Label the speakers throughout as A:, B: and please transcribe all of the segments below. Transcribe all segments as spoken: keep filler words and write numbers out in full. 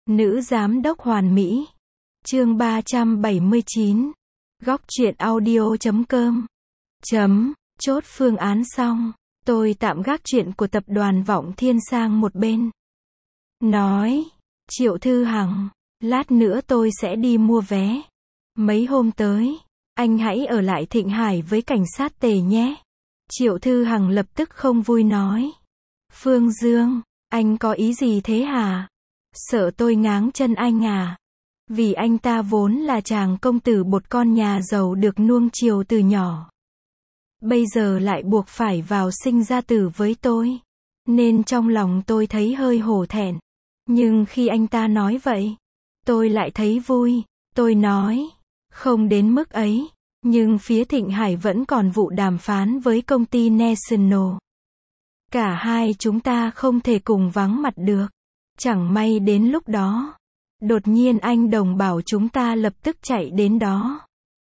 A: Nữ giám đốc hoàn mỹ. Chương ba trăm bảy mươi chín. Góc truyện audio chấm com. Chấm, chốt phương án xong. Tôi tạm gác chuyện của tập đoàn Vọng Thiên sang một bên. Nói, Triệu Thư Hằng, lát nữa tôi sẽ đi mua vé. Mấy hôm tới, anh hãy ở lại Thịnh Hải với cảnh sát Tề nhé. Triệu Thư Hằng lập tức không vui nói. Phương Dương, anh có ý gì thế hả? Sợ tôi ngáng chân anh à? Vì anh ta vốn là chàng công tử bột con nhà giàu được nuông chiều từ nhỏ. Bây giờ lại buộc phải vào sinh ra tử với tôi. Nên trong lòng tôi thấy hơi hổ thẹn. Nhưng khi anh ta nói vậy, tôi lại thấy vui. Tôi nói, không đến mức ấy. Nhưng phía Thịnh Hải vẫn còn vụ đàm phán với công ty National. Cả hai chúng ta không thể cùng vắng mặt được. Chẳng may đến lúc đó, đột nhiên anh Đồng bảo chúng ta lập tức chạy đến đó.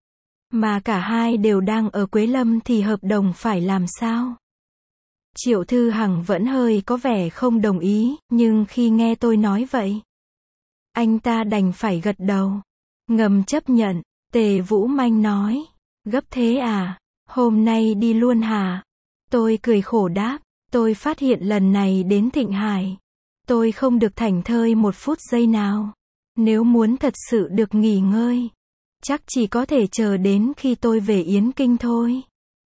A: Mà cả hai đều đang ở Quế Lâm thì hợp đồng phải làm sao? Triệu Thư Hằng vẫn hơi có vẻ không đồng ý, nhưng khi nghe tôi nói vậy, anh ta đành phải gật đầu, ngầm chấp nhận. Tề Vũ Manh nói, gấp thế à? Hôm nay đi luôn hả? Tôi cười khổ đáp, tôi phát hiện lần này đến Thịnh Hải, tôi không được thảnh thơi một phút giây nào. Nếu muốn thật sự được nghỉ ngơi, chắc chỉ có thể chờ đến khi tôi về Yến Kinh thôi.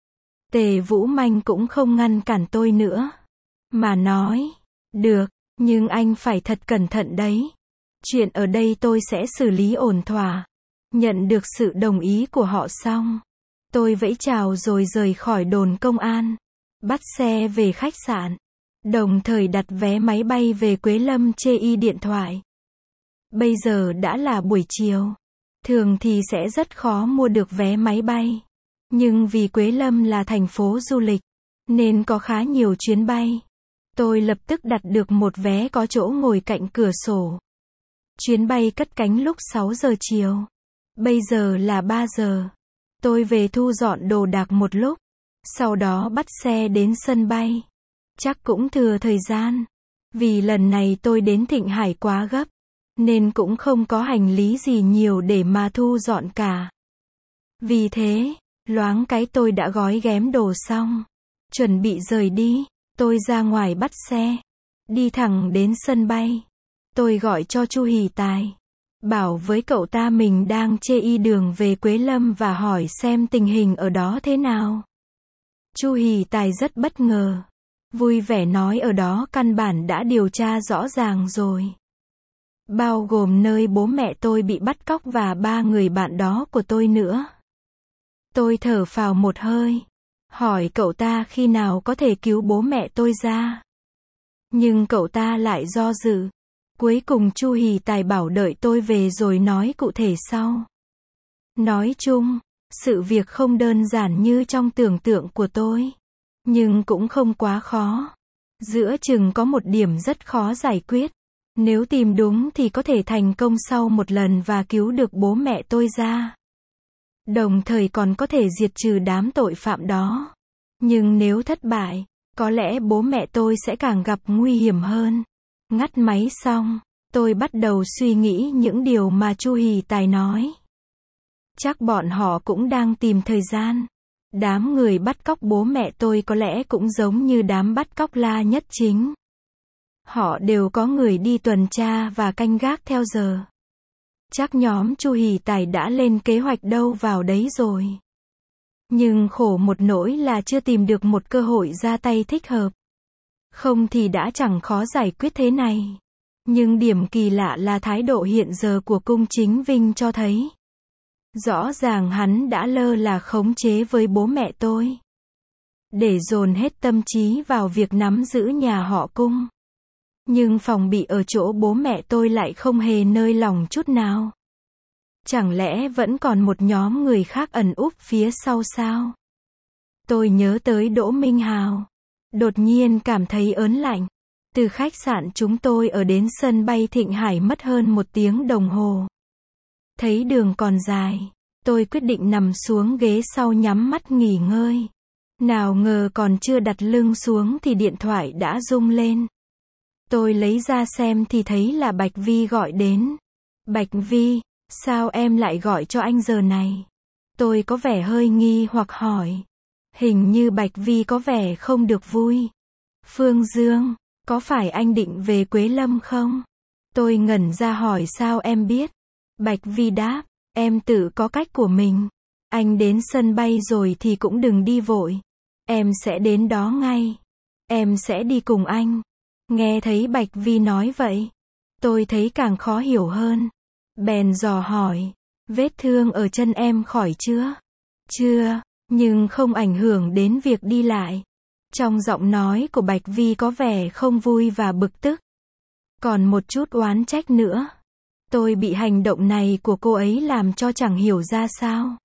A: Tề Vũ Manh cũng không ngăn cản tôi nữa, mà nói, được, nhưng anh phải thật cẩn thận đấy. Chuyện ở đây tôi sẽ xử lý ổn thỏa. Nhận được sự đồng ý của họ xong, tôi vẫy chào rồi rời khỏi đồn công an, bắt xe về khách sạn, đồng thời đặt vé máy bay về Quế Lâm chê y điện thoại. Bây giờ đã là buổi chiều, thường thì sẽ rất khó mua được vé máy bay. Nhưng vì Quế Lâm là thành phố du lịch, nên có khá nhiều chuyến bay. Tôi lập tức đặt được một vé có chỗ ngồi cạnh cửa sổ. Chuyến bay cất cánh lúc sáu giờ chiều. Bây giờ là ba giờ. Tôi về thu dọn đồ đạc một lúc, sau đó bắt xe đến sân bay. Chắc cũng thừa thời gian. Vì lần này tôi đến Thịnh Hải quá gấp, nên cũng không có hành lý gì nhiều để mà thu dọn cả. Vì thế, loáng cái tôi đã gói ghém đồ xong, chuẩn bị rời đi. Tôi ra ngoài bắt xe, đi thẳng đến sân bay. Tôi gọi cho Chu Hỷ Tài, bảo với cậu ta mình đang chê y đường về Quế Lâm và hỏi xem tình hình ở đó thế nào. Chu Hỷ Tài rất bất ngờ, vui vẻ nói ở đó căn bản đã điều tra rõ ràng rồi. Bao gồm nơi bố mẹ tôi bị bắt cóc và ba người bạn đó của tôi nữa. Tôi thở phào một hơi, hỏi cậu ta khi nào có thể cứu bố mẹ tôi ra. Nhưng cậu ta lại do dự. Cuối cùng Chu Hỷ Tài bảo đợi tôi về rồi nói cụ thể sau. Nói chung, sự việc không đơn giản như trong tưởng tượng của tôi, nhưng cũng không quá khó. Giữa chừng có một điểm rất khó giải quyết. Nếu tìm đúng thì có thể thành công sau một lần và cứu được bố mẹ tôi ra. Đồng thời còn có thể diệt trừ đám tội phạm đó. Nhưng nếu thất bại, có lẽ bố mẹ tôi sẽ càng gặp nguy hiểm hơn. Ngắt máy xong, tôi bắt đầu suy nghĩ những điều mà Chu Hỷ Tài nói. Chắc bọn họ cũng đang tìm thời gian. Đám người bắt cóc bố mẹ tôi có lẽ cũng giống như đám bắt cóc La Nhất Chính. Họ đều có người đi tuần tra và canh gác theo giờ. Chắc nhóm Chu Hỷ Tài đã lên kế hoạch đâu vào đấy rồi. Nhưng khổ một nỗi là chưa tìm được một cơ hội ra tay thích hợp. Không thì đã chẳng khó giải quyết thế này. Nhưng điểm kỳ lạ là thái độ hiện giờ của Cung Chính Vinh cho thấy. Rõ ràng hắn đã lơ là khống chế với bố mẹ tôi. Để dồn hết tâm trí vào việc nắm giữ nhà họ Cung. Nhưng phòng bị ở chỗ bố mẹ tôi lại không hề nới lỏng chút nào. Chẳng lẽ vẫn còn một nhóm người khác ẩn úp phía sau sao? Tôi nhớ tới Đỗ Minh Hào. Đột nhiên cảm thấy ớn lạnh. Từ khách sạn chúng tôi ở đến sân bay Thịnh Hải mất hơn một tiếng đồng hồ. Thấy đường còn dài, tôi quyết định nằm xuống ghế sau nhắm mắt nghỉ ngơi. Nào ngờ còn chưa đặt lưng xuống thì điện thoại đã rung lên. Tôi lấy ra xem thì thấy là Bạch Vi gọi đến. Bạch Vi, sao em lại gọi cho anh giờ này? Tôi có vẻ hơi nghi hoặc hỏi. Hình như Bạch Vi có vẻ không được vui. Phương Dương, có phải anh định về Quế Lâm không? Tôi ngẩn ra hỏi sao em biết? Bạch Vi đáp, em tự có cách của mình. Anh đến sân bay rồi thì cũng đừng đi vội. Em sẽ đến đó ngay. Em sẽ đi cùng anh. Nghe thấy Bạch Vi nói vậy, tôi thấy càng khó hiểu hơn. Bèn dò hỏi, vết thương ở chân em khỏi chưa? Chưa, nhưng không ảnh hưởng đến việc đi lại. Trong giọng nói của Bạch Vi có vẻ không vui và bực tức. Còn một chút oán trách nữa. Tôi bị hành động này của cô ấy làm cho chẳng hiểu ra sao.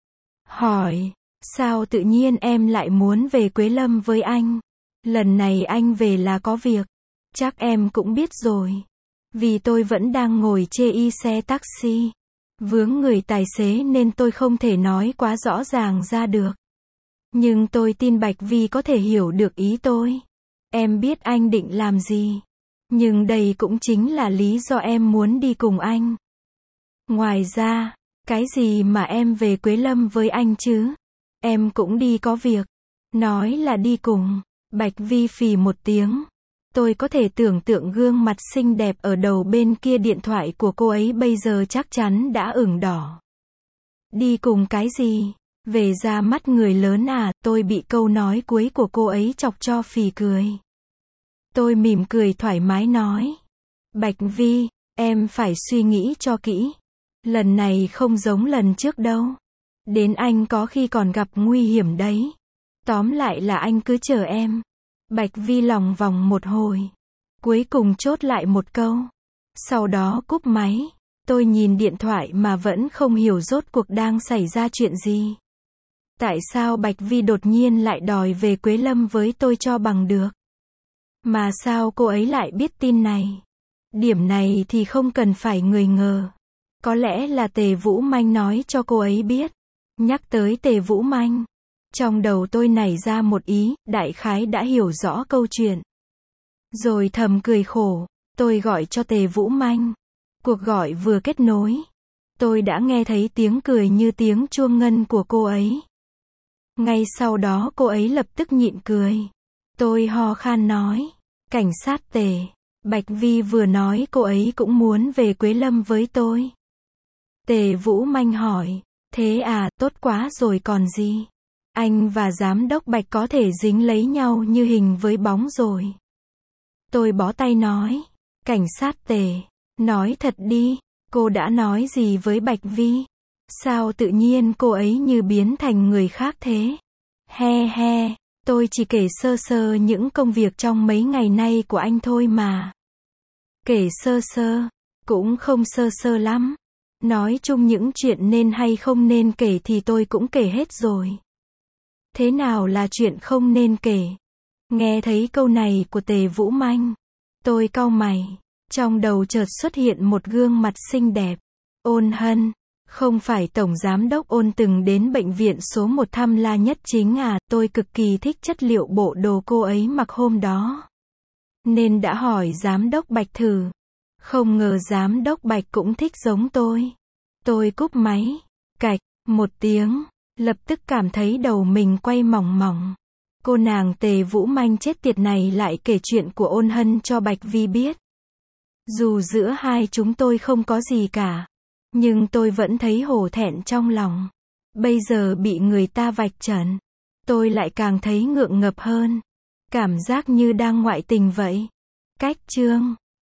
A: Hỏi, sao tự nhiên em lại muốn về Quế Lâm với anh? Lần này anh về là có việc. Chắc em cũng biết rồi. Vì tôi vẫn đang ngồi chê y xe taxi. Vướng người tài xế nên tôi không thể nói quá rõ ràng ra được. Nhưng tôi tin Bạch Vi có thể hiểu được ý tôi. Em biết anh định làm gì. Nhưng đây cũng chính là lý do em muốn đi cùng anh. Ngoài ra, cái gì mà em về Quế Lâm với anh chứ? Em cũng đi có việc. Nói là đi cùng. Bạch Vi phì một tiếng. Tôi có thể tưởng tượng gương mặt xinh đẹp ở đầu bên kia điện thoại của cô ấy bây giờ chắc chắn đã ửng đỏ. Đi cùng cái gì? Về ra mắt người lớn à? Tôi bị câu nói cuối của cô ấy chọc cho phì cười. Tôi mỉm cười thoải mái nói. Bạch Vi, em phải suy nghĩ cho kỹ. Lần này không giống lần trước đâu. Đến anh có khi còn gặp nguy hiểm đấy. Tóm lại là anh cứ chờ em. Bạch Vi lòng vòng một hồi. Cuối cùng chốt lại một câu. Sau đó cúp máy. Tôi nhìn điện thoại mà vẫn không hiểu rốt cuộc đang xảy ra chuyện gì. Tại sao Bạch Vi đột nhiên lại đòi về Quế Lâm với tôi cho bằng được? Mà sao cô ấy lại biết tin này? Điểm này thì không cần phải người ngờ. Có lẽ là Tề Vũ Manh nói cho cô ấy biết. Nhắc tới Tề Vũ Manh. Trong đầu tôi nảy ra một ý, đại khái đã hiểu rõ câu chuyện. Rồi thầm cười khổ, tôi gọi cho Tề Vũ Manh. Cuộc gọi vừa kết nối. Tôi đã nghe thấy tiếng cười như tiếng chuông ngân của cô ấy. Ngay sau đó cô ấy lập tức nhịn cười. Tôi ho khan nói, cảnh sát Tề. Bạch Vi vừa nói cô ấy cũng muốn về Quế Lâm với tôi. Tề Vũ Manh hỏi, thế à, tốt quá rồi còn gì. Anh và giám đốc Bạch có thể dính lấy nhau như hình với bóng rồi. Tôi bó tay nói, cảnh sát Tề, nói thật đi, cô đã nói gì với Bạch Vi? Sao tự nhiên cô ấy như biến thành người khác thế? He he, tôi chỉ kể sơ sơ những công việc trong mấy ngày nay của anh thôi mà. Kể sơ sơ, cũng không sơ sơ lắm. Nói chung những chuyện nên hay không nên kể thì tôi cũng kể hết rồi. Thế nào là chuyện không nên kể? Nghe thấy câu này của Tề Vũ Manh, tôi cau mày. Trong đầu chợt xuất hiện một gương mặt xinh đẹp. Ôn Hân, không phải Tổng Giám đốc Ôn từng đến bệnh viện số một thăm La Nhất Chính à? Tôi cực kỳ thích chất liệu bộ đồ cô ấy mặc hôm đó. Nên đã hỏi Giám đốc Bạch thử. Không ngờ Giám đốc Bạch cũng thích giống tôi. Tôi cúp máy. Cạch, một tiếng. Lập tức cảm thấy đầu mình quay mỏng mỏng. Cô nàng Tề Vũ Manh chết tiệt này lại kể chuyện của Ôn Hân cho Bạch Vi biết. Dù giữa hai chúng tôi không có gì cả, nhưng tôi vẫn thấy hổ thẹn trong lòng. Bây giờ bị người ta vạch trần, tôi lại càng thấy ngượng ngập hơn. Cảm giác như đang ngoại tình vậy. Cách chương